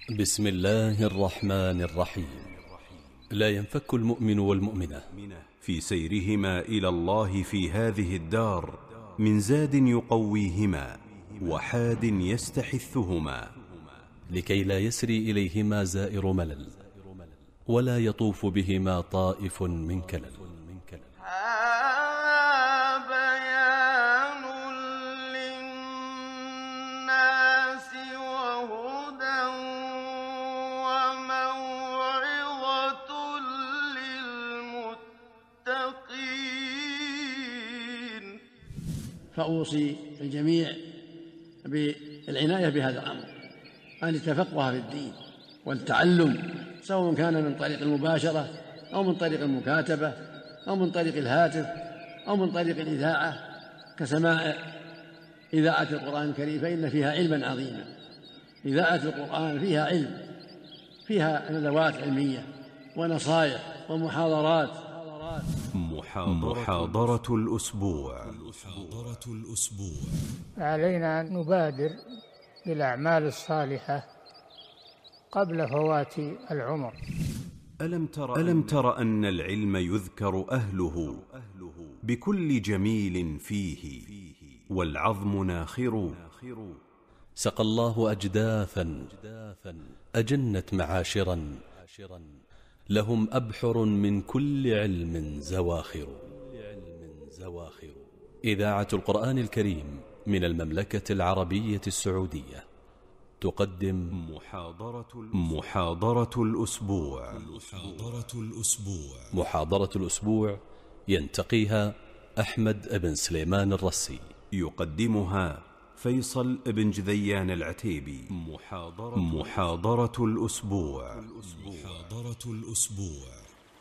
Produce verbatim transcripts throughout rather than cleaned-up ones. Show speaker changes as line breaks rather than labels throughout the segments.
بسم الله الرحمن الرحيم. لا ينفك المؤمن والمؤمنة
في سيرهما إلى الله في هذه الدار من زاد يقويهما وحاد يستحثهما،
لكي لا يسري إليهما زائر ملل، ولا يطوف بهما طائف من كلل.
هذا بيان للناس وهدى وموعظة للمتقين.
فأوصي الجميع بالعناية بهذا الأمر، أن يتفقه في الدين والتعلم، سواء كان من طريق المباشرة أو من طريق المكاتبة أو من طريق الهاتف أو من طريق الإذاعة كسماع إذاعة القرآن الكريم، فإن فيها علما عظيما. إذاعة القرآن فيها علم، فيها ندوات علمية ونصائح ومحاضرات.
محاضرة الأسبوع.
علينا أن نبادر بالأعمال الصالحة قبل فوات العمر.
ألم تر, ألم تر أن العلم يذكر أهله بكل جميل فيه والعظم ناخر.
سقى الله أجداثا أجنت معاشرا، لهم أبحر من كل علم زواخر. إذاعة القرآن الكريم من المملكة العربية السعودية تقدم
محاضرة, محاضرة الأسبوع.
محاضرة الأسبوع ينتقيها أحمد بن سليمان الرسي،
يقدمها فيصل بن جذيان العتيبي. محاضرة, محاضرة الأسبوع. محاضرة الأسبوع.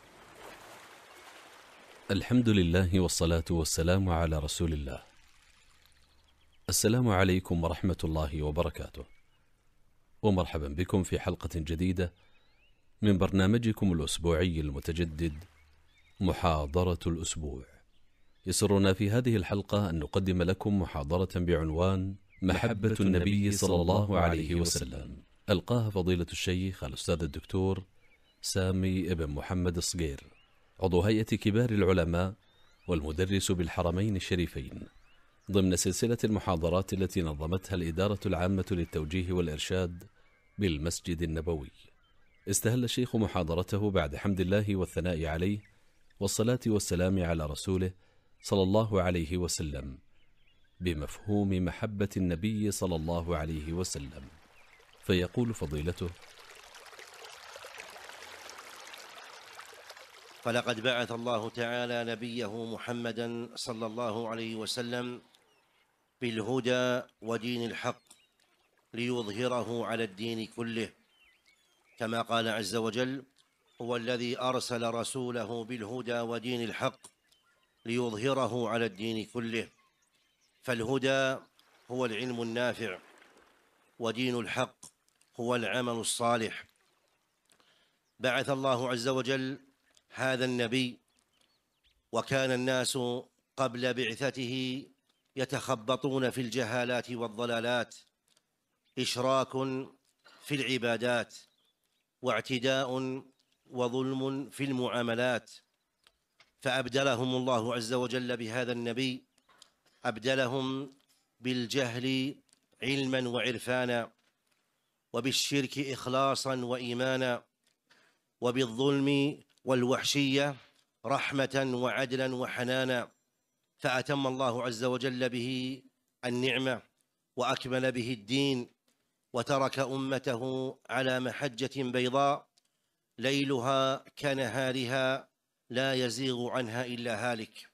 الحمد لله والصلاة والسلام على رسول الله. السلام عليكم ورحمة الله وبركاته، ومرحبا بكم في حلقة جديدة من برنامجكم الأسبوعي المتجدد محاضرة الأسبوع. يسرنا في هذه الحلقة أن نقدم لكم محاضرة بعنوان محبة النبي صلى الله عليه وسلم، ألقاها فضيلة الشيخ الأستاذ الدكتور سامي بن محمد الصقير، عضو هيئة كبار العلماء والمدرس بالحرمين الشريفين، ضمن سلسلة المحاضرات التي نظمتها الإدارة العامة للتوجيه والإرشاد بالمسجد النبوي. استهل الشيخ محاضرته بعد حمد الله والثناء عليه والصلاة والسلام على رسوله صلى الله عليه وسلم بمفهوم محبة النبي صلى الله عليه وسلم، فيقول فضيلته:
فلقد بعث الله تعالى نبيه محمدا صلى الله عليه وسلم بالهدى ودين الحق ليظهره على الدين كله، كما قال عز وجل: هو الذي أرسل رسوله بالهدى ودين الحق ليظهره على الدين كله. فالهدى هو العلم النافع، ودين الحق هو العمل الصالح. بعث الله عز وجل هذا النبي، وكان الناس قبل بعثته يتخبطون في الجهالات والضلالات، إشراك في العبادات، واعتداء وظلم في المعاملات، فأبدلهم الله عز وجل بهذا النبي، أبدلهم بالجهل علما وعرفانا، وبالشرك إخلاصا وإيمانا، وبالظلم والوحشية رحمة وعدلا وحنانا، فأتم الله عز وجل به النعمة وأكمل به الدين، وترك أمته على محجة بيضاء ليلها كنهارها لا يزيغ عنها إلا هالك.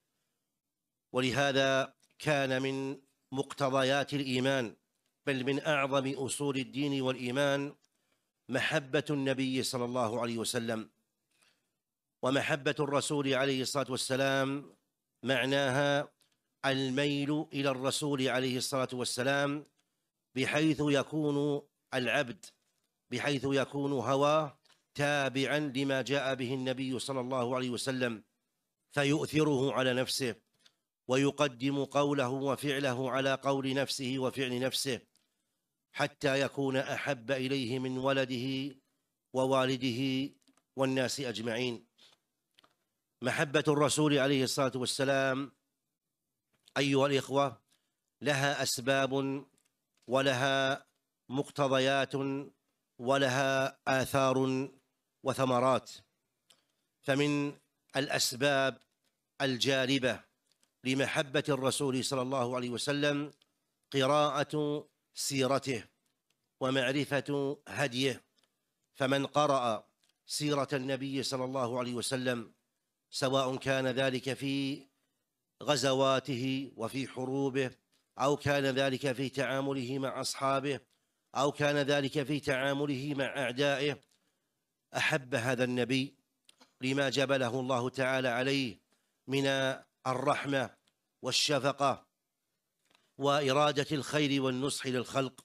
ولهذا كان من مقتضيات الإيمان، بل من أعظم أصول الدين والإيمان، محبة النبي صلى الله عليه وسلم. ومحبة الرسول عليه الصلاة والسلام معناها الميل إلى الرسول عليه الصلاة والسلام، بحيث يكون العبد بحيث يكون هواه تابعا لما جاء به النبي صلى الله عليه وسلم، فيؤثره على نفسه، ويقدم قوله وفعله على قول نفسه وفعل نفسه، حتى يكون أحب إليه من ولده ووالده والناس أجمعين. محبة الرسول عليه الصلاة والسلام أيها الإخوة لها أسباب ولها مقتضيات ولها آثار وثمرات. فمن الأسباب الجالبة لمحبة الرسول صلى الله عليه وسلم قراءة سيرته ومعرفة هديه. فمن قرأ سيرة النبي صلى الله عليه وسلم سواء كان ذلك في غزواته وفي حروبه، أو كان ذلك في تعامله مع أصحابه، أو كان ذلك في تعامله مع أعدائه، أحب هذا النبي لما جبله الله تعالى عليه من الرحمة والشفقة وإرادة الخير والنصح للخلق.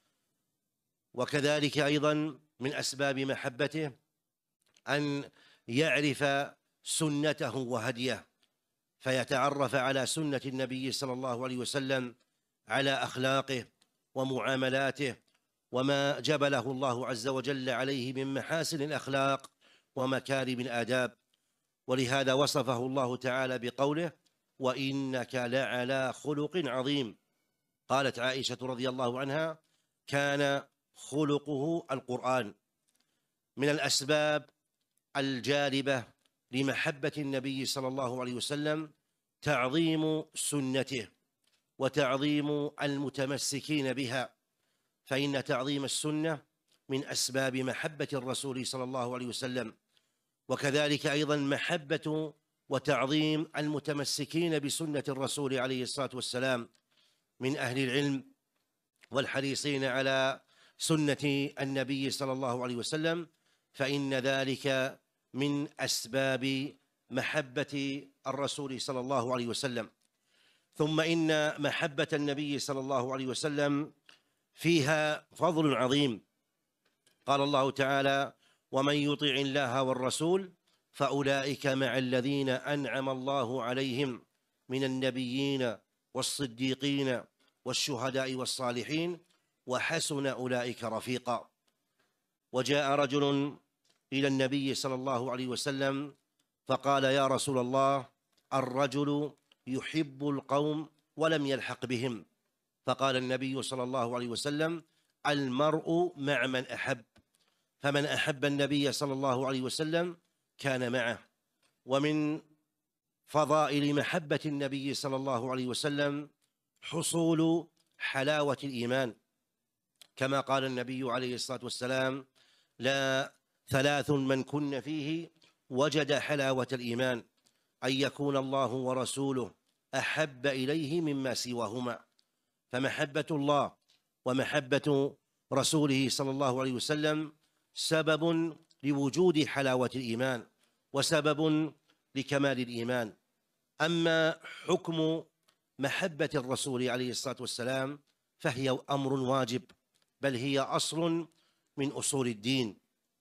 وكذلك أيضا من أسباب محبته أن يعرف سنته وهديه، فيتعرف على سنة النبي صلى الله عليه وسلم، على أخلاقه ومعاملاته وما جبله الله عز وجل عليه من محاسن الأخلاق ومكارم الآداب. ولهذا وصفه الله تعالى بقوله: وإنك لعلى خلق عظيم. قالت عائشة رضي الله عنها: كان خلقه القرآن. من الأسباب الجالبة لمحبة النبي صلى الله عليه وسلم تعظيم سنته وتعظيم المتمسكين بها، فإن تعظيم السنة من أسباب محبة الرسول صلى الله عليه وسلم. وكذلك أيضا محبة وتعظيم المتمسكين بسنة الرسول عليه الصلاة والسلام من أهل العلم والحريصين على سنة النبي صلى الله عليه وسلم، فإن ذلك من أسباب محبة الرسول صلى الله عليه وسلم. ثم إن محبة النبي صلى الله عليه وسلم فيها فضل عظيم. قال الله تعالى: ومن يطع الله والرسول فأولئك مع الذين أنعم الله عليهم من النبيين والصديقين والشهداء والصالحين وحسن أولئك رفيقا. وجاء رجل إلى النبي صلى الله عليه وسلم فقال: يا رسول الله، الرجل يحب القوم ولم يلحق بهم. فقال النبي صلى الله عليه وسلم: المرء مع من أحب. فمن أحب النبي صلى الله عليه وسلم كان معه. ومن فضائل محبة النبي صلى الله عليه وسلم حصول حلاوة الإيمان، كما قال النبي عليه الصلاة والسلام: لا ثلاث من كن فيه وجد حلاوة الإيمان: أن يكون الله ورسوله أحب إليه مما سواهما. فمحبة الله ومحبة رسوله صلى الله عليه وسلم سبب لوجود حلاوة الإيمان وسبب لكمال الإيمان. أما حكم محبة الرسول عليه الصلاة والسلام فهي أمر واجب، بل هي أصل من أصول الدين.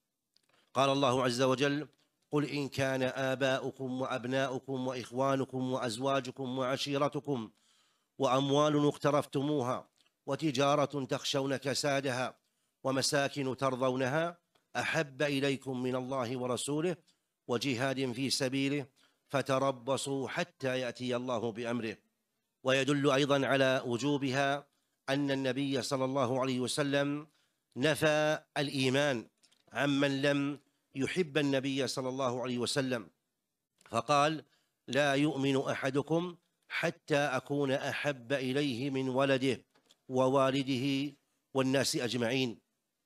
قال الله عز وجل: قل إن كان آباؤكم وأبناؤكم وإخوانكم وأزواجكم وعشيرتكم وأموال اقترفتموها وتجارة تخشون كسادها ومساكن ترضونها أحب إليكم من الله ورسوله وجهاد في سبيله فتربصوا حتى يأتي الله بأمره. ويدل أيضا على وجوبها أن النبي صلى الله عليه وسلم نفى الإيمان عمن لم يحب النبي صلى الله عليه وسلم، فقال: لا يؤمن أحدكم حتى أكون أحب إليه من ولده ووالده والناس أجمعين.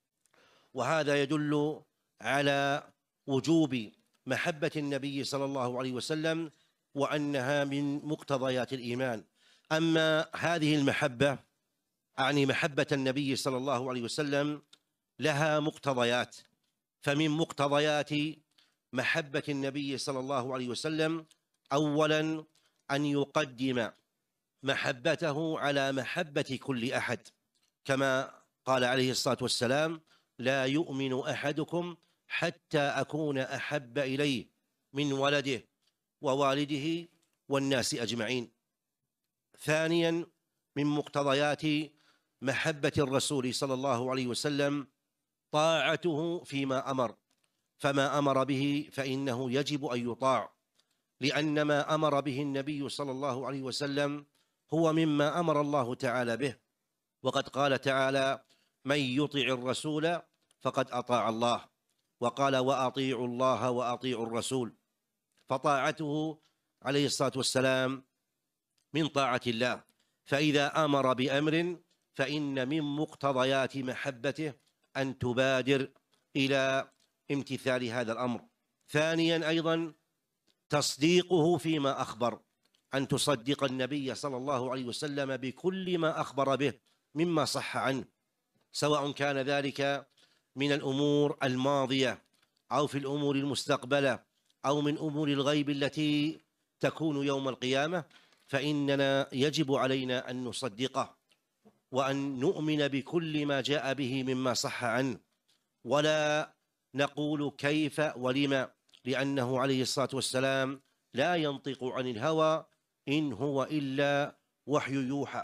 وهذا يدل على وجوب محبة النبي صلى الله عليه وسلم وأنها من مقتضيات الإيمان. أما هذه المحبة، أعني محبة النبي صلى الله عليه وسلم، لها مقتضيات. فمن مقتضيات محبة النبي صلى الله عليه وسلم أولا أن يقدم محبته على محبة كل أحد، كما قال عليه الصلاة والسلام: لا يؤمن أحدكم حتى أكون أحب إليه من ولده ووالده والناس أجمعين. ثانيا من مقتضيات محبة الرسول صلى الله عليه وسلم طاعته فيما أمر، فما أمر به فإنه يجب أن يطاع، لأن ما أمر به النبي صلى الله عليه وسلم هو مما أمر الله تعالى به. وقد قال تعالى: من يطع الرسول فقد أطاع الله، وقال: وأطيعوا الله وأطيعوا الرسول. فطاعته عليه الصلاة والسلام من طاعة الله، فإذا أمر بأمر فإن من مقتضيات محبته أن تبادر إلى امتثال هذا الأمر. ثانيا أيضا تصديقه فيما أخبر، أن تصدق النبي صلى الله عليه وسلم بكل ما أخبر به مما صح عنه، سواء كان ذلك من الأمور الماضية أو في الأمور المستقبلة أو من أمور الغيب التي تكون يوم القيامة، فإننا يجب علينا أن نصدقه وأن نؤمن بكل ما جاء به مما صح عنه، ولا نقول كيف ولما، لأنه عليه الصلاة والسلام لا ينطق عن الهوى إن هو إلا وحي يوحى.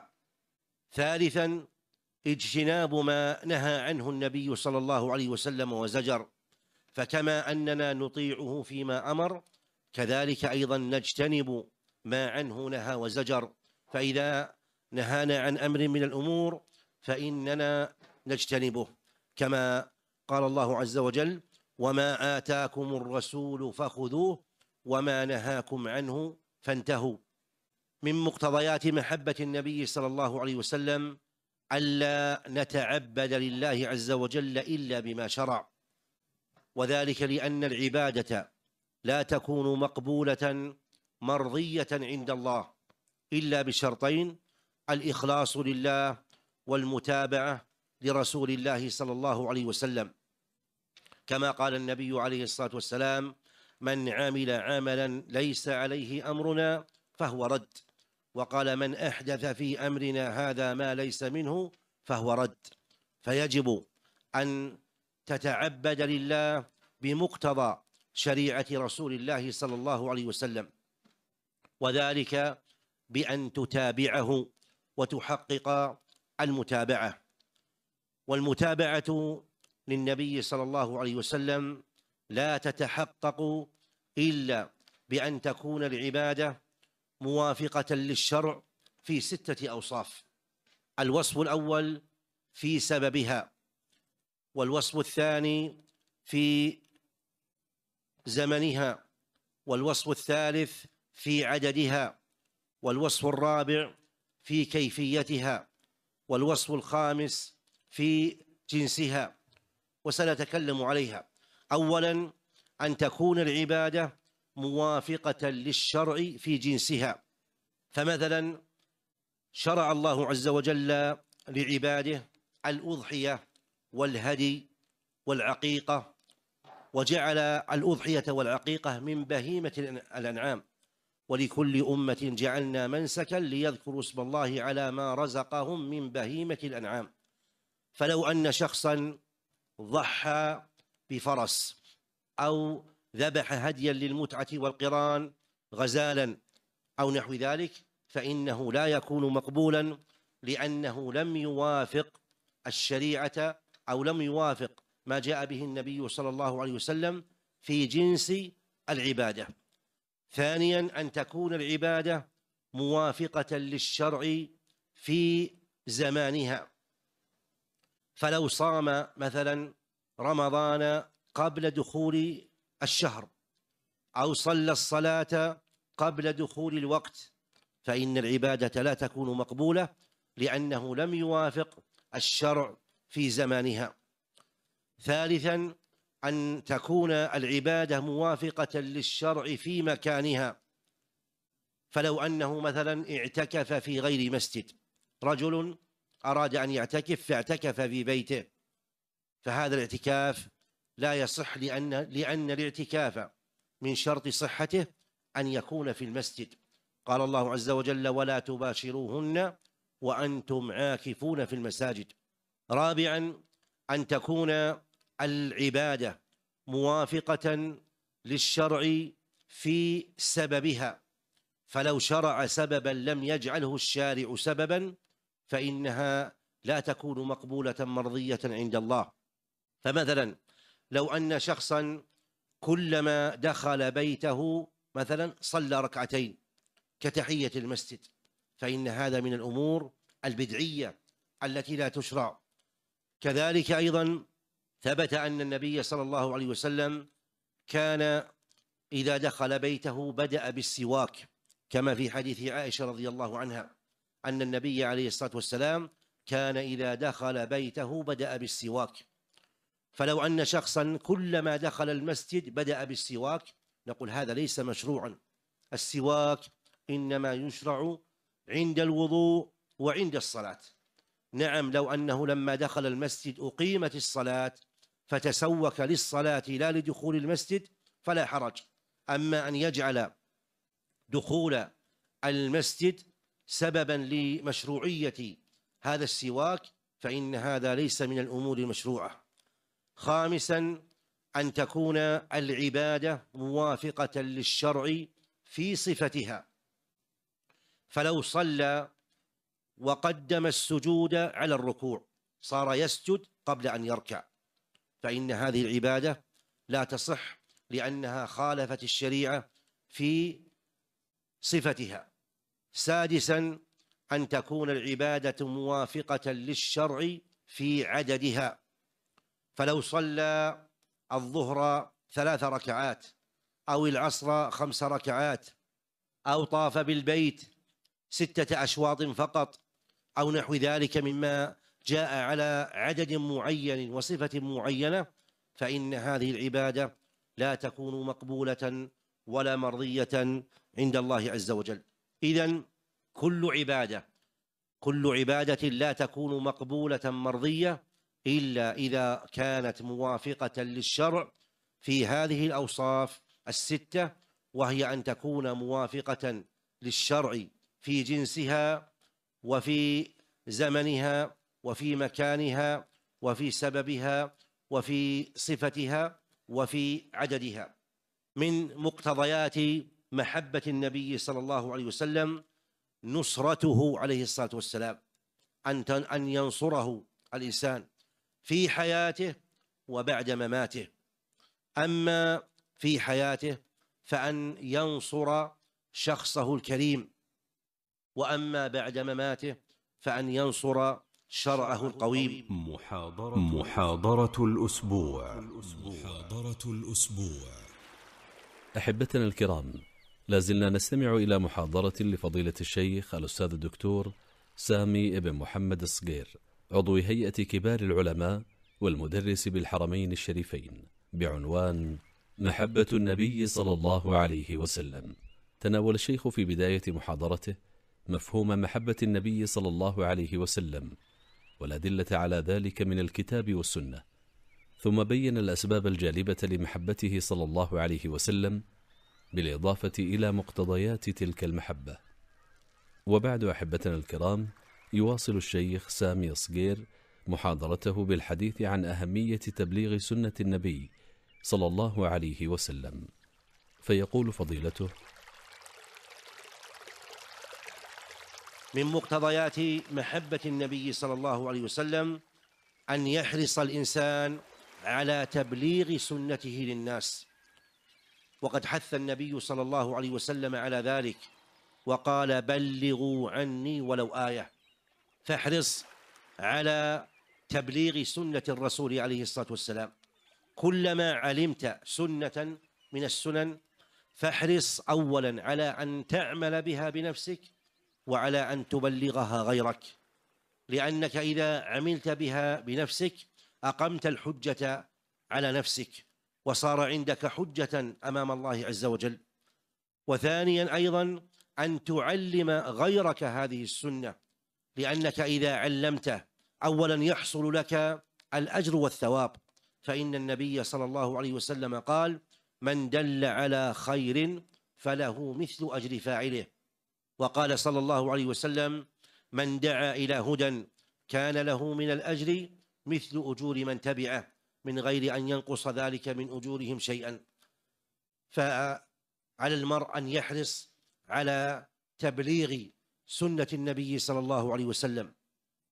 ثالثا اجتناب ما نهى عنه النبي صلى الله عليه وسلم وزجر، فكما أننا نطيعه فيما أمر كذلك أيضا نجتنب ما عنه نهى وزجر. فإذا نهانا عن أمر من الأمور فإننا نجتنبه، كما قال الله عز وجل: وما آتاكم الرسول فخذوه وما نهاكم عنه فانتهوا. من مقتضيات محبة النبي صلى الله عليه وسلم ألا نتعبد لله عز وجل إلا بما شرع، وذلك لأن العبادة لا تكون مقبولة مرضية عند الله إلا بشرطين: الإخلاص لله والمتابعة لرسول الله صلى الله عليه وسلم، كما قال النبي عليه الصلاة والسلام: من عمل عملا ليس عليه أمرنا فهو رد. وقال: من أحدث في أمرنا هذا ما ليس منه فهو رد. فيجب أن تتعبد لله بمقتضى شريعة رسول الله صلى الله عليه وسلم، وذلك بأن تتابعه وتحقق المتابعة. والمتابعة للنبي صلى الله عليه وسلم لا تتحقق إلا بأن تكون العبادة موافقة للشرع في ستة أوصاف: الوصف الأول في سببها، والوصف الثاني في زمنها، والوصف الثالث في عددها، والوصف الرابع في كيفيتها، والوصف الخامس في جنسها، وسنتكلم عليها. أولا أن تكون العبادة موافقة للشرع في جنسها، فمثلا شرع الله عز وجل لعباده الأضحية والهدي والعقيقة، وجعل الأضحية والعقيقة من بهيمة الأنعام، ولكل أمة جعلنا منسكا ليذكروا اسم الله على ما رزقهم من بهيمة الأنعام. فلو أن شخصا ضحى بفرس أو ذبح هديا للمتعة والقران غزالا أو نحو ذلك فإنه لا يكون مقبولا، لأنه لم يوافق الشريعة أو لم يوافق ما جاء به النبي صلى الله عليه وسلم في جنس العبادة. ثانيا أن تكون العبادة موافقة للشرع في زمانها، فلو صام مثلا رمضان قبل دخول الشهر أو صلى الصلاة قبل دخول الوقت فإن العبادة لا تكون مقبولة، لأنه لم يوافق الشرع في زمانها. ثالثا أن تكون العبادة موافقة للشرع في مكانها، فلو أنه مثلا اعتكف في غير مسجد، رجل أراد أن يعتكف فاعتكف في بيته، فهذا الاعتكاف لا يصح، لأن, لأن الاعتكاف من شرط صحته أن يكون في المسجد. قال الله عز وجل: ولا تباشروهن وأنتم عاكفون في المساجد. رابعا أن تكون العبادة موافقة للشرع في سببها، فلو شرع سببا لم يجعله الشارع سببا فإنها لا تكون مقبولة مرضية عند الله. فمثلا لو أن شخصا كلما دخل بيته مثلا صلى ركعتين كتحية المسجد، فإن هذا من الأمور البدعية التي لا تشرع. كذلك أيضا ثبت أن النبي صلى الله عليه وسلم كان إذا دخل بيته بدأ بالسواك، كما في حديث عائشة رضي الله عنها أن النبي عليه الصلاة والسلام كان إذا دخل بيته بدأ بالسواك. فلو أن شخصا كلما دخل المسجد بدأ بالسواك نقول هذا ليس مشروعا. السواك إنما يشرع عند الوضوء وعند الصلاة. نعم لو أنه لما دخل المسجد أقيمت الصلاة فتسوك للصلاة لا لدخول المسجد فلا حرج. أما أن يجعل دخول المسجد سببا لمشروعية هذا السواك فإن هذا ليس من الأمور المشروعة. خامسا أن تكون العبادة موافقة للشرع في صفتها، فلو صلى وقدم السجود على الركوع صار يسجد قبل أن يركع فإن هذه العبادة لا تصح لأنها خالفت الشريعة في صفتها. سادسا أن تكون العبادة موافقة للشرع في عددها، فلو صلى الظهر ثلاث ركعات أو العصر خمس ركعات أو طاف بالبيت ستة أشواط فقط أو نحو ذلك مما جاء على عدد معين وصفة معينة فإن هذه العبادة لا تكون مقبولة ولا مرضية عند الله عز وجل. إذن كل عبادة كل عبادة لا تكون مقبولة مرضية إلا إذا كانت موافقة للشرع في هذه الأوصاف الستة، وهي أن تكون موافقة للشرع في جنسها وفي زمنها وفي مكانها وفي سببها وفي صفتها وفي عددها. من مقتضيات محبة النبي صلى الله عليه وسلم نصرته عليه الصلاة والسلام، أن ينصره الإنسان في حياته وبعد مماته. أما في حياته فأن ينصر شخصه الكريم، وأما بعد مماته فأن ينصر شرعه القويم.
محاضرة, محاضرة الأسبوع.
محاضرة الأسبوع.
أحبتنا الكرام، لازلنا نستمع إلى محاضرة لفضيلة الشيخ الأستاذ الدكتور سامي ابن محمد الصقير، عضو هيئة كبار العلماء والمدرس بالحرمين الشريفين، بعنوان محبة النبي صلى الله عليه وسلم. تناول الشيخ في بداية محاضرته مفهوم محبة النبي صلى الله عليه وسلم والأدلة على ذلك من الكتاب والسنة، ثم بين الأسباب الجالبة لمحبته صلى الله عليه وسلم بالإضافة إلى مقتضيات تلك المحبة. وبعد أحبتنا الكرام، يواصل الشيخ سامي الصقير محاضرته بالحديث عن أهمية تبليغ سنة النبي صلى الله عليه وسلم، فيقول فضيلته:
من مقتضيات محبة النبي صلى الله عليه وسلم أن يحرص الإنسان على تبليغ سنته للناس، وقد حث النبي صلى الله عليه وسلم على ذلك وقال: بلغوا عني ولو آية. فاحرص على تبليغ سنة الرسول عليه الصلاة والسلام. كلما علمت سنة من السنن فاحرص أولا على أن تعمل بها بنفسك وعلى أن تبلغها غيرك، لأنك إذا عملت بها بنفسك أقمت الحجة على نفسك وصار عندك حجة أمام الله عز وجل. وثانيا أيضا أن تعلم غيرك هذه السنة، لأنك إذا علمته أولا يحصل لك الأجر والثواب، فإن النبي صلى الله عليه وسلم قال: من دل على خير فله مثل أجر فاعله. وقال صلى الله عليه وسلم: من دعا إلى هدى كان له من الأجر مثل أجور من تبعه من غير أن ينقص ذلك من أجورهم شيئا. فعلى المرء أن يحرص على تبليغ سنة النبي صلى الله عليه وسلم،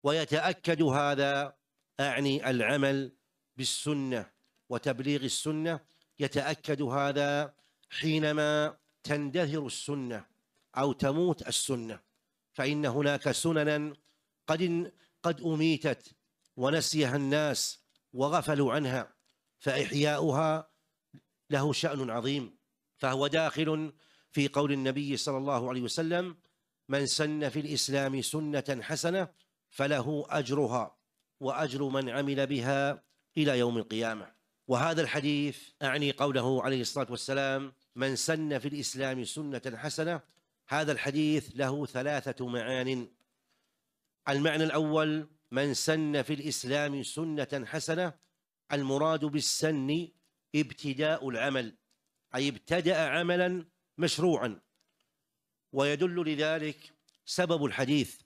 ويتأكد هذا، أعني العمل بالسنة وتبليغ السنة، يتأكد هذا حينما تندثر السنة أو تموت السنة، فإن هناك سننا قد قد أميتت ونسيها الناس وغفلوا عنها، فإحياؤها له شأن عظيم، فهو داخل في قول النبي صلى الله عليه وسلم: من سن في الإسلام سنة حسنة فله أجرها وأجر من عمل بها إلى يوم القيامة. وهذا الحديث أعني قوله عليه الصلاة والسلام: من سن في الإسلام سنة حسنة، هذا الحديث له ثلاثة معان. المعنى الأول: من سن في الإسلام سنة حسنة، المراد بالسن ابتداء العمل، أي ابتدأ عملا مشروعا، ويدل لذلك سبب الحديث،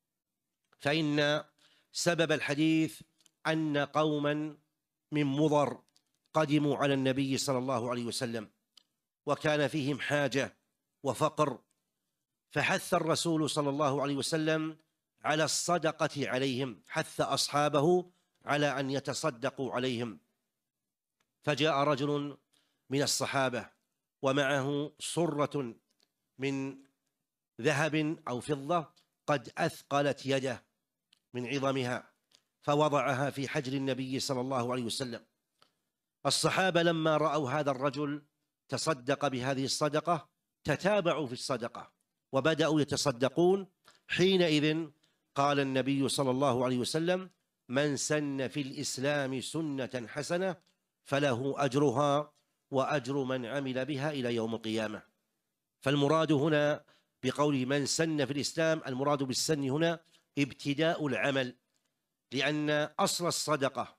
فإن سبب الحديث أن قوما من مضر قدموا على النبي صلى الله عليه وسلم، وكان فيهم حاجة وفقر، فحث الرسول صلى الله عليه وسلم على الصدقة عليهم، حث أصحابه على أن يتصدقوا عليهم. فجاء رجل من الصحابة ومعه صرة من ذهب أو فضة قد أثقلت يده من عظمها، فوضعها في حجر النبي صلى الله عليه وسلم. الصحابة لما رأوا هذا الرجل تصدق بهذه الصدقة تتابعوا في الصدقة وبدأوا يتصدقون. حينئذ قال النبي صلى الله عليه وسلم: من سن في الإسلام سنة حسنة فله أجرها وأجر من عمل بها إلى يوم القيامة. فالمراد هنا بقوله من سن في الإسلام، المراد بالسن هنا ابتداء العمل، لأن أصل الصدقة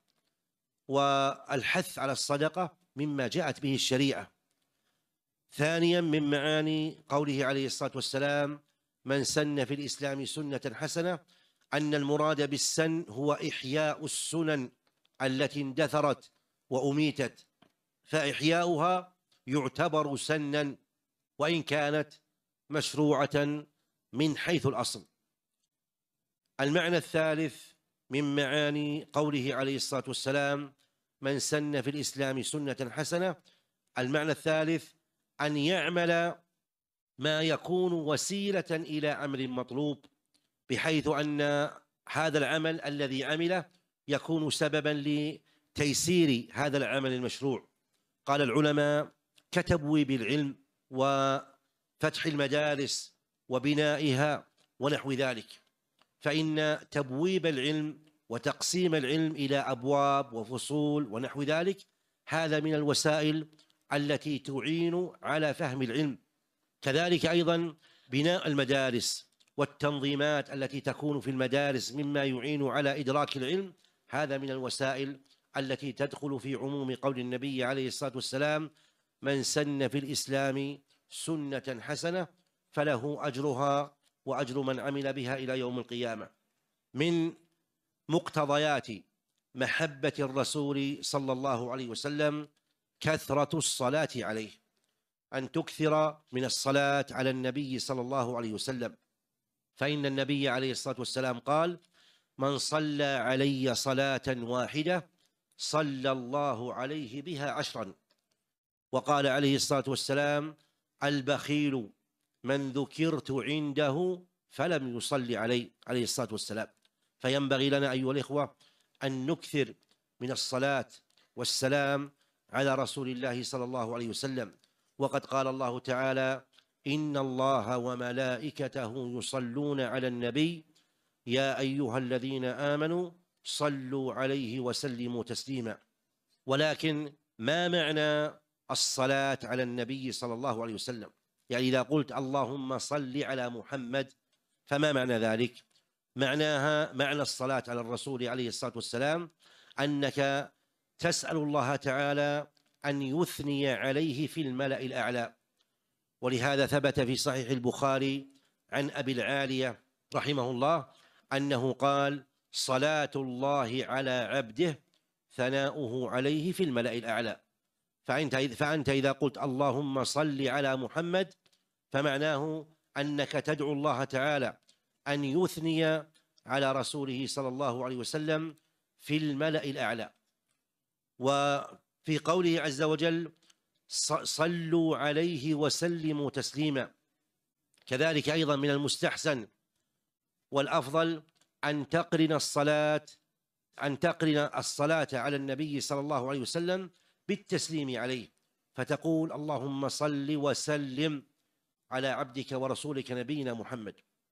والحث على الصدقة مما جاءت به الشريعة. ثانيا من معاني قوله عليه الصلاة والسلام: من سن في الإسلام سنة حسنة، أن المراد بالسن هو إحياء السنن التي اندثرت وأميتت، فإحياؤها يعتبر سنا وإن كانت مشروعة من حيث الأصل. المعنى الثالث من معاني قوله عليه الصلاة والسلام: من سن في الإسلام سنة حسنة، المعنى الثالث أن يعمل ما يكون وسيلة إلى أمر مطلوب، بحيث أن هذا العمل الذي عمله يكون سببا لتيسير هذا العمل المشروع. قال العلماء: كتبويب العلم وفتح المدارس وبنائها ونحو ذلك، فإن تبويب العلم وتقسيم العلم إلى أبواب وفصول ونحو ذلك هذا من الوسائل التي تعين على فهم العلم. كذلك أيضا بناء المدارس والتنظيمات التي تكون في المدارس مما يعين على إدراك العلم، هذا من الوسائل التي تدخل في عموم قول النبي عليه الصلاة والسلام: من سن في الإسلام سنة حسنة فله أجرها وأجر من عمل بها إلى يوم القيامة. من مقتضيات محبة الرسول صلى الله عليه وسلم كثرة الصلاة عليه، أن تكثر من الصلاة على النبي صلى الله عليه وسلم، فإن النبي عليه الصلاة والسلام قال: من صلى علي صلاة واحدة صلى الله عليه بها عشرا. وقال عليه الصلاة والسلام: البخيل من ذكرت عنده فلم يصلي علي عليه الصلاة والسلام. فينبغي لنا أيها الإخوة أن نكثر من الصلاة والسلام على رسول الله صلى الله عليه وسلم. وقد قال الله تعالى: إن الله وملائكته يصلون على النبي يا أيها الذين آمنوا صلوا عليه وسلموا تسليما. ولكن ما معنى الصلاة على النبي صلى الله عليه وسلم؟ يعني إذا قلت اللهم صل على محمد فما معنى ذلك؟ معناها معنى الصلاة على الرسول عليه الصلاة والسلام أنك تسأل الله تعالى أن يثني عليه في الملأ الأعلى. ولهذا ثبت في صحيح البخاري عن أبي العالية رحمه الله أنه قال: صلاة الله على عبده ثناؤه عليه في الملأ الأعلى. فأنت, فأنت إذا قلت اللهم صل على محمد فمعناه أنك تدعو الله تعالى أن يثني على رسوله صلى الله عليه وسلم في الملأ الأعلى. وفي قوله عز وجل صلوا عليه وسلموا تسليما، كذلك أيضا من المستحسن والأفضل أن تقرن الصلاة أن تقرن الصلاة على النبي صلى الله عليه وسلم بالتسليم عليه، فتقول اللهم صل وسلم على عبدك ورسولك نبينا محمد.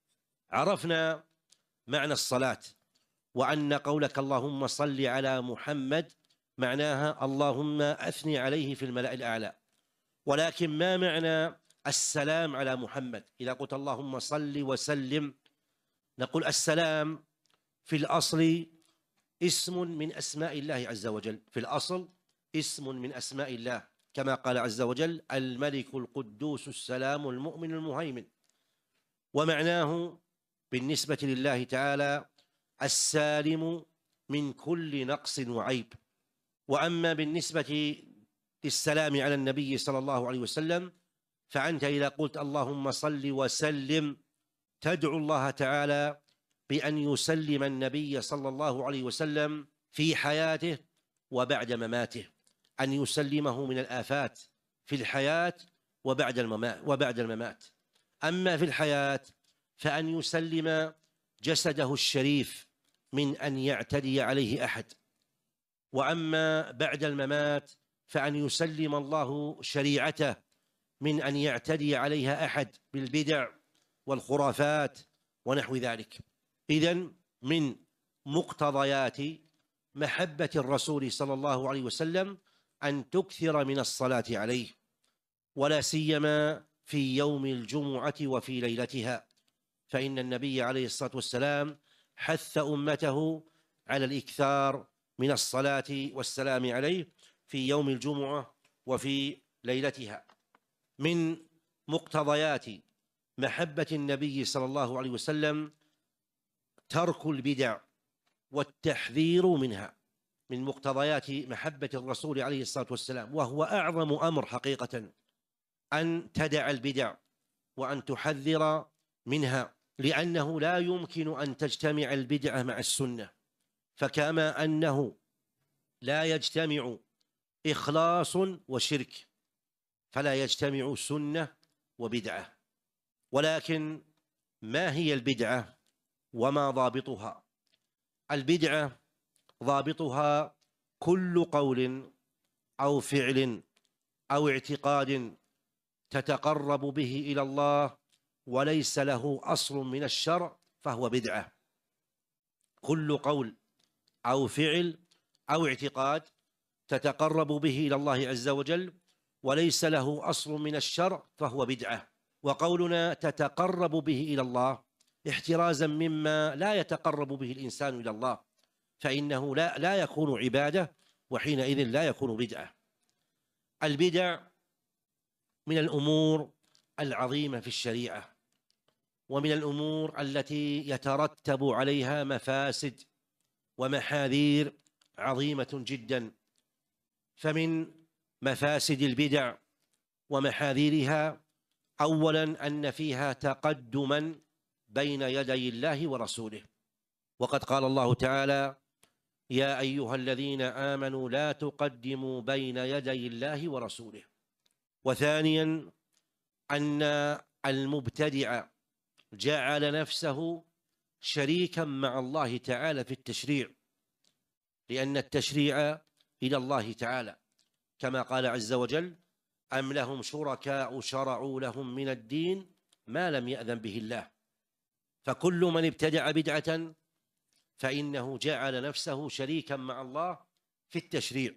عرفنا معنى الصلاة، وأن قولك اللهم صل على محمد معناها اللهم أثني عليه في الملأ الأعلى. ولكن ما معنى السلام على محمد؟ إذا قلت اللهم صل وسلم، نقول السلام في الأصل اسم من أسماء الله عز وجل، في الأصل اسم من أسماء الله، كما قال عز وجل الملك القدوس السلام المؤمن المهيمن. ومعناه بالنسبة لله تعالى السالم من كل نقص وعيب. وأما بالنسبة للسلام على النبي صلى الله عليه وسلم، فأنت إذا قلت اللهم صل وسلم تدعو الله تعالى بأن يسلم النبي صلى الله عليه وسلم في حياته وبعد مماته، أن يسلمه من الآفات في الحياة وبعد الممات وبعد الممات. أما في الحياة فأن يسلم جسده الشريف من أن يعتدي عليه أحد، وأما بعد الممات فأن يسلم الله شريعته من أن يعتدي عليها أحد بالبدع والخرافات ونحو ذلك. إذن من مقتضيات محبة الرسول صلى الله عليه وسلم أن تكثر من الصلاة عليه، ولا سيما في يوم الجمعة وفي ليلتها، فإن النبي عليه الصلاة والسلام حث أمته على الإكثار من الصلاة والسلام عليه في يوم الجمعة وفي ليلتها. من مقتضيات محبة النبي صلى الله عليه وسلم ترك البدع والتحذير منها، من مقتضيات محبة الرسول عليه الصلاة والسلام، وهو أعظم أمر حقيقة أن تدع البدع وأن تحذر منها، لأنه لا يمكن أن تجتمع البدعة مع السنة. فكما أنه لا يجتمع إخلاص وشرك، فلا يجتمع سنة وبدعة. ولكن ما هي البدعة وما ضابطها؟ البدعة ضابطها كل قول أو فعل أو اعتقاد تتقرب به إلى الله وليس له أصل من الشرع فهو بدعة. كل قول أو فعل أو اعتقاد تتقرب به إلى الله عز وجل وليس له أصل من الشرع فهو بدعة. وقولنا تتقرب به إلى الله احترازا مما لا يتقرب به الإنسان إلى الله، فإنه لا, لا يكون عبادة، وحينئذ لا يكون بدعة. البدع من الأمور العظيمة في الشريعة، ومن الأمور التي يترتب عليها مفاسد ومحاذير عظيمة جدا. فمن مفاسد البدع ومحاذيرها أولا أن فيها تقدما بين يدي الله ورسوله، وقد قال الله تعالى يا أيها الذين آمنوا لا تقدموا بين يدي الله ورسوله. وثانيا أن المبتدع جعل نفسه شريكا مع الله تعالى في التشريع، لأن التشريع إلى الله تعالى، كما قال عز وجل أم لهم شركاء شرعوا لهم من الدين ما لم يأذن به الله. فكل من ابتدع بدعة فإنه جعل نفسه شريكا مع الله في التشريع.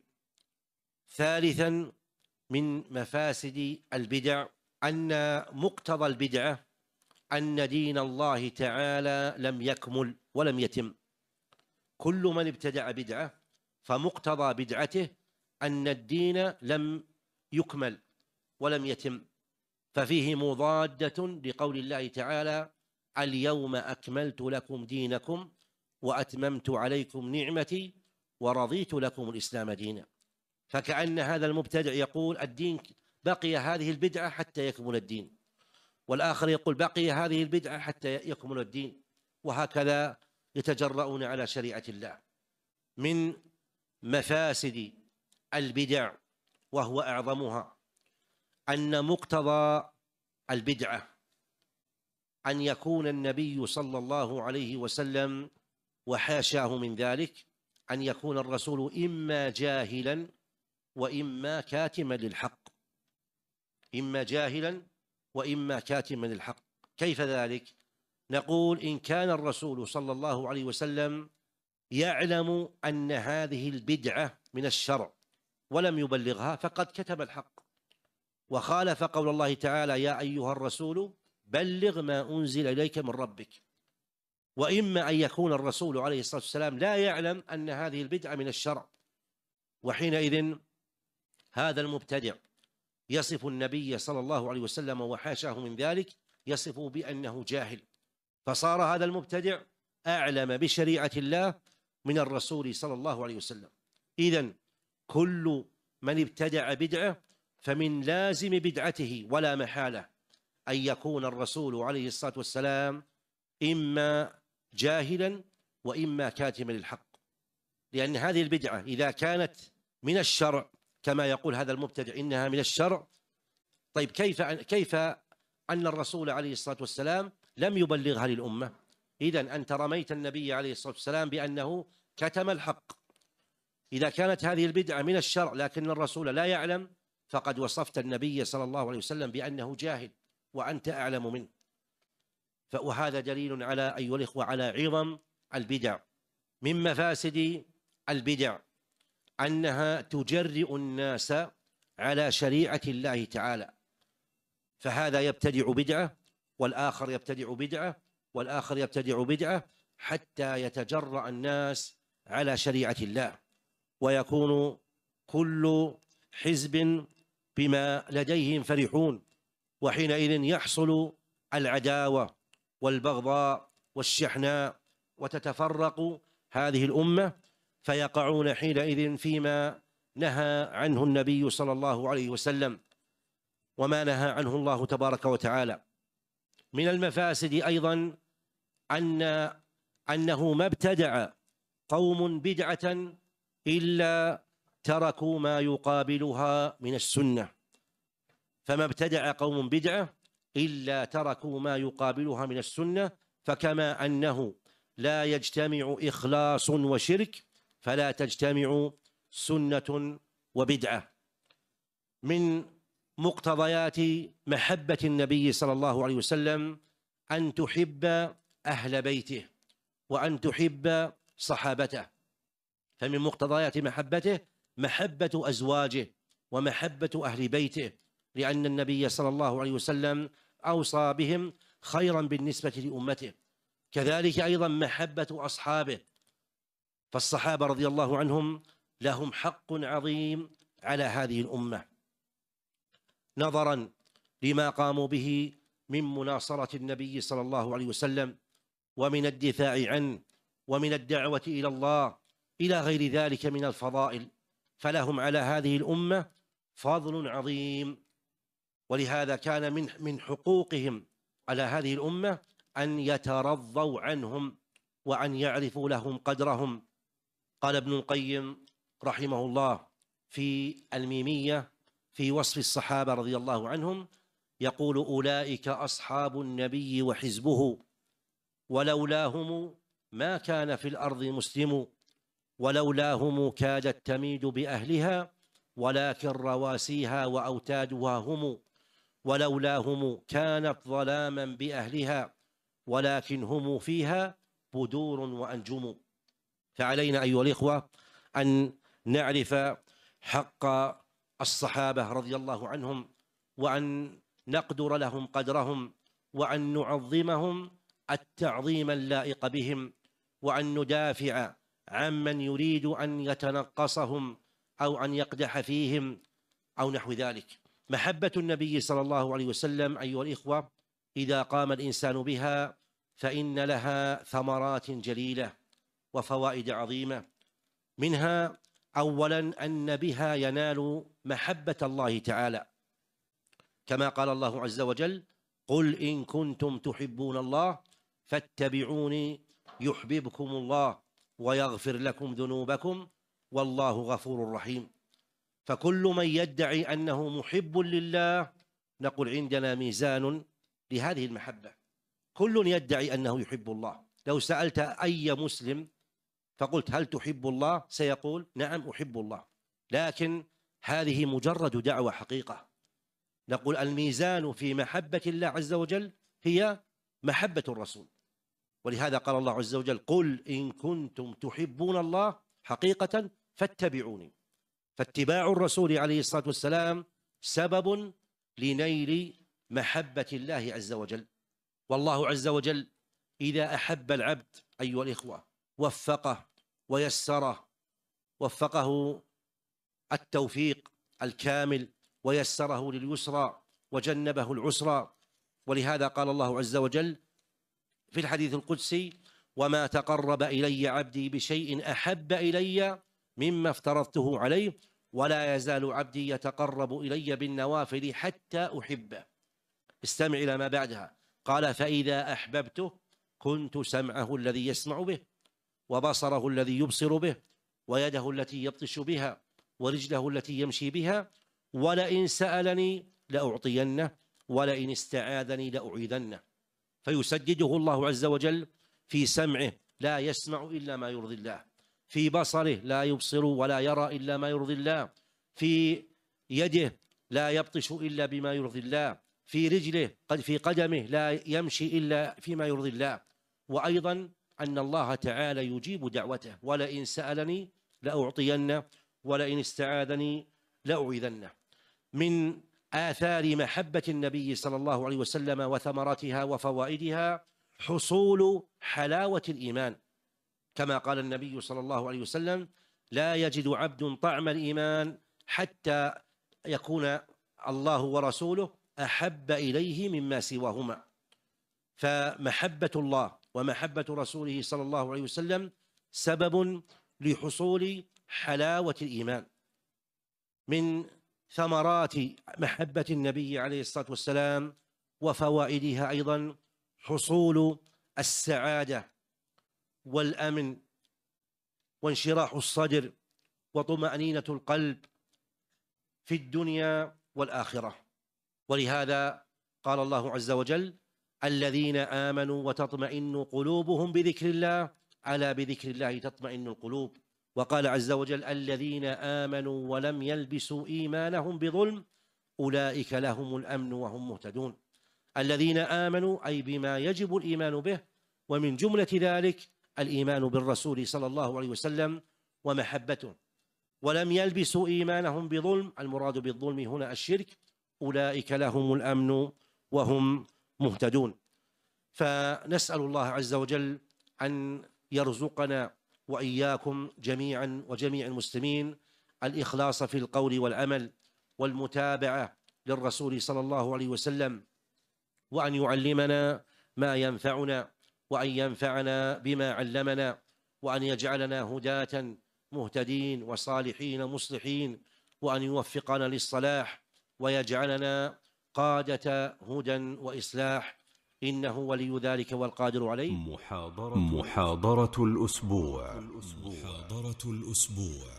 ثالثا من مفاسد البدع أن مقتضى البدعة أن دين الله تعالى لم يكمل ولم يتم. كل من ابتدع بدعة فمقتضى بدعته أن الدين لم يكمل ولم يتم، ففيه مضادة لقول الله تعالى اليوم أكملت لكم دينكم وأتممت عليكم نعمتي ورضيت لكم الإسلام دينا. فكأن هذا المبتدع يقول الدين بقي هذه البدعة حتى يكمل الدين، والآخر يقول بقي هذه البدعة حتى يكمل الدين، وهكذا يتجرؤون على شريعة الله. من مفاسد البدع وهو أعظمها أن مقتضى البدعة أن يكون النبي صلى الله عليه وسلم وحاشاه من ذلك أن يكون الرسول إما جاهلا وإما كاتما للحق، إما جاهلا وإما كاتما للحق. كيف ذلك؟ نقول إن كان الرسول صلى الله عليه وسلم يعلم أن هذه البدعة من الشرع ولم يبلغها فقد كتم الحق وخالف قول الله تعالى: يا أيها الرسول بلغ ما أنزل إليك من ربك. وإما أن يكون الرسول عليه الصلاة والسلام لا يعلم أن هذه البدعة من الشرع، وحينئذ هذا المبتدع يصف النبي صلى الله عليه وسلم وحاشاه من ذلك، يصفه بأنه جاهل، فصار هذا المبتدع أعلم بشريعة الله من الرسول صلى الله عليه وسلم. إذن كل من ابتدع بدعة فمن لازم بدعته ولا محالة أن يكون الرسول عليه الصلاة والسلام إما جاهلا وإما كاتما للحق، لأن هذه البدعة إذا كانت من الشرع كما يقول هذا المبتدع إنها من الشرع، طيب كيف كيف أن الرسول عليه الصلاة والسلام لم يبلغها للأمة؟ إذن أنت رميت النبي عليه الصلاة والسلام بأنه كتم الحق. إذا كانت هذه البدعة من الشرع لكن الرسول لا يعلم فقد وصفت النبي صلى الله عليه وسلم بأنه جاهل وأنت أعلم منه. وهذا دليل على أيها الإخوة على عظم البدع. من مفاسد البدع أنها تجرئ الناس على شريعة الله تعالى، فهذا يبتدع بدعة والآخر يبتدع بدعة والآخر يبتدع بدعة حتى يتجرأ الناس على شريعة الله، ويكون كل حزب بما لديهم فرحون، وحينئذ يحصل العداوة والبغضاء والشحناء وتتفرق هذه الأمة، فيقعون حينئذ فيما نهى عنه النبي صلى الله عليه وسلم وما نهى عنه الله تبارك وتعالى. من المفاسد أيضا أن أنه ما ابتدع قوم بدعة إلا تركوا ما يقابلها من السنة، فما ابتدع قوم بدعة إلا تركوا ما يقابلها من السنة، فكما أنه لا يجتمع إخلاص وشرك فلا تجتمع سنة وبدعة. من مقتضيات محبة النبي صلى الله عليه وسلم أن تحب أهل بيته وأن تحب صحابته، فمن مقتضيات محبته محبة أزواجه ومحبة أهل بيته، لأن النبي صلى الله عليه وسلم أوصى بهم خيرا بالنسبة لأمته. كذلك أيضا محبة أصحابه، فالصحابة رضي الله عنهم لهم حق عظيم على هذه الأمة نظرا لما قاموا به من مناصرة النبي صلى الله عليه وسلم ومن الدفاع عنه ومن الدعوة إلى الله إلى غير ذلك من الفضائل، فلهم على هذه الأمة فضل عظيم. ولهذا كان من من حقوقهم على هذه الأمة أن يترضوا عنهم وأن يعرفوا لهم قدرهم. قال ابن القيم رحمه الله في الميمية في وصف الصحابة رضي الله عنهم، يقول: أولئك أصحاب النبي وحزبه، ولولاهم ما كان في الأرض مسلم، ولولاهم كادت تميد بأهلها، ولكن رواسيها وأوتادها هم، ولولاهم كانت ظلاما بأهلها، ولكن هم فيها بدور وأنجم. فعلينا أيها الإخوة أن نعرف حق الصحابة رضي الله عنهم، وأن نقدر لهم قدرهم، وأن نعظمهم التعظيم اللائق بهم، وأن ندافع عمن يريد أن يتنقصهم أو أن يقدح فيهم أو نحو ذلك. محبة النبي صلى الله عليه وسلم أيها الإخوة إذا قام الإنسان بها فإن لها ثمرات جليلة وفوائد عظيمة، منها أولا أن بها ينال محبة الله تعالى، كما قال الله عز وجل: قل إن كنتم تحبون الله فاتبعوني يحببكم الله ويغفر لكم ذنوبكم والله غفور رحيم. فكل من يدعي أنه محب لله نقول عندنا ميزان لهذه المحبة. كل يدعي أنه يحب الله. لو سألت أي مسلم فقلت هل تحب الله سيقول نعم أحب الله، لكن هذه مجرد دعوة حقيقة. نقول الميزان في محبة الله عز وجل هي محبة الرسول، ولهذا قال الله عز وجل قل إن كنتم تحبون الله حقيقة فاتبعوني. فاتباع الرسول عليه الصلاة والسلام سبب لنيل محبة الله عز وجل. والله عز وجل إذا أحب العبد أيها الإخوة وفقه ويسره، وفقه التوفيق الكامل ويسره لليسرى وجنبه العسرى. ولهذا قال الله عز وجل في الحديث القدسي وما تقرب إلي عبدي بشيء أحب إلي مما افترضته عليه ولا يزال عبدي يتقرب إلي بالنوافل حتى أحبه. استمع إلى ما بعدها، قال فإذا أحببته كنت سمعه الذي يسمع به وبصره الذي يبصر به ويده التي يبطش بها ورجله التي يمشي بها ولئن سألني لأعطينه ولئن استعاذني لأعيذنه. فيسدده الله عز وجل في سمعه لا يسمع إلا ما يرضي الله، في بصره لا يبصر ولا يرى إلا ما يرضي الله، في يده لا يبطش إلا بما يرضي الله، في رجله قد في قدمه لا يمشي إلا فيما يرضي الله. وأيضا أن الله تعالى يجيب دعوته ولئن سألني لأعطينه ولئن استعاذني لأعيذنه. من آثار محبة النبي صلى الله عليه وسلم وثمرتها وفوائدها حصول حلاوة الإيمان، كما قال النبي صلى الله عليه وسلم لا يجد عبد طعم الإيمان حتى يكون الله ورسوله أحب إليه مما سواهما. فمحبة الله ومحبة رسوله صلى الله عليه وسلم سبب لحصول حلاوة الإيمان. من ثمرات محبة النبي عليه الصلاة والسلام وفوائدها أيضا حصول السعادة والأمن وانشراح الصدر وطمأنينة القلب في الدنيا والآخرة. ولهذا قال الله عز وجل الذين آمنوا وتطمئن قلوبهم بذكر الله ألا بذكر الله تطمئن القلوب. وقال عز وجل الذين آمنوا ولم يلبسوا إيمانهم بظلم أولئك لهم الأمن وهم مهتدون. الذين آمنوا أي بما يجب الإيمان به، ومن جملة ذلك الإيمان بالرسول صلى الله عليه وسلم ومحبته. ولم يلبسوا إيمانهم بظلم، المراد بالظلم هنا الشرك، أولئك لهم الأمن وهم مهتدون. فنسأل الله عز وجل أن يرزقنا وإياكم جميعا وجميع المسلمين الإخلاص في القول والعمل والمتابعة للرسول صلى الله عليه وسلم، وأن يعلمنا ما ينفعنا وأن ينفعنا بما علمنا، وأن يجعلنا هداة مهتدين وصالحين مصلحين، وأن يوفقنا للصلاح ويجعلنا قادة هدى وإصلاح، إنه ولي ذلك والقادر عليه.
محاضرة, محاضرة الأسبوع.
محاضرة الأسبوع.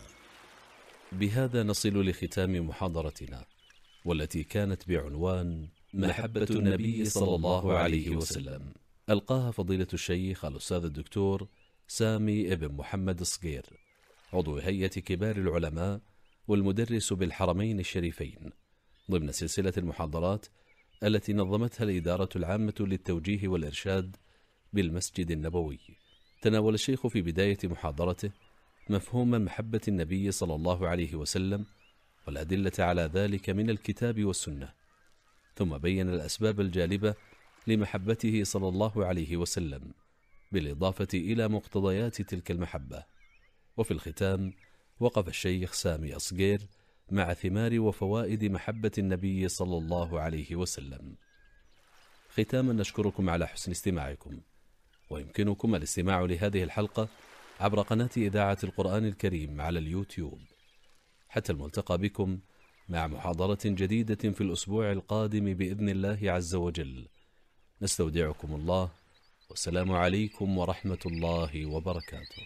بهذا نصل لختام محاضرتنا، والتي كانت بعنوان محبة النبي صلى الله عليه وسلم. ألقاها فضيلة الشيخ الأستاذ الدكتور سامي ابن محمد الصقير، عضو هيئة كبار العلماء والمدرس بالحرمين الشريفين، ضمن سلسلة المحاضرات التي نظمتها الإدارة العامة للتوجيه والإرشاد بالمسجد النبوي. تناول الشيخ في بداية محاضرته مفهوم محبة النبي صلى الله عليه وسلم والأدلة على ذلك من الكتاب والسنة، ثم بين الأسباب الجالبة لمحبته صلى الله عليه وسلم، بالإضافة إلى مقتضيات تلك المحبة. وفي الختام وقف الشيخ سامي الصقير مع ثمار وفوائد محبة النبي صلى الله عليه وسلم. ختاما نشكركم على حسن استماعكم، ويمكنكم الاستماع لهذه الحلقة عبر قناة إذاعة القرآن الكريم على اليوتيوب. حتى الملتقى بكم مع محاضرة جديدة في الأسبوع القادم بإذن الله عز وجل، نستودعكم الله والسلام عليكم ورحمة الله وبركاته.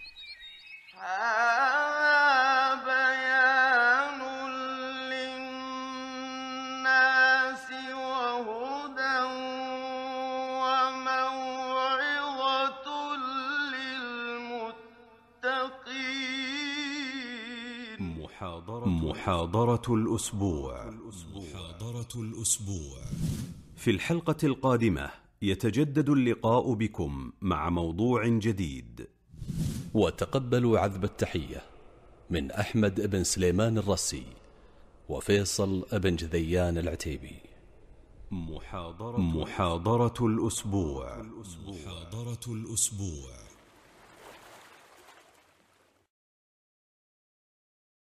هذا بيان للناس وهدى وموعظة للمتقين.
محاضرة, محاضرة الأسبوع.
محاضرة الأسبوع.
في الحلقة القادمة يتجدد اللقاء بكم مع موضوع جديد.
وتقبلوا عذب التحية من أحمد بن سليمان الرسي وفيصل بن جذيان العتيبي.
محاضرة, محاضرة الأسبوع.
محاضرة الأسبوع.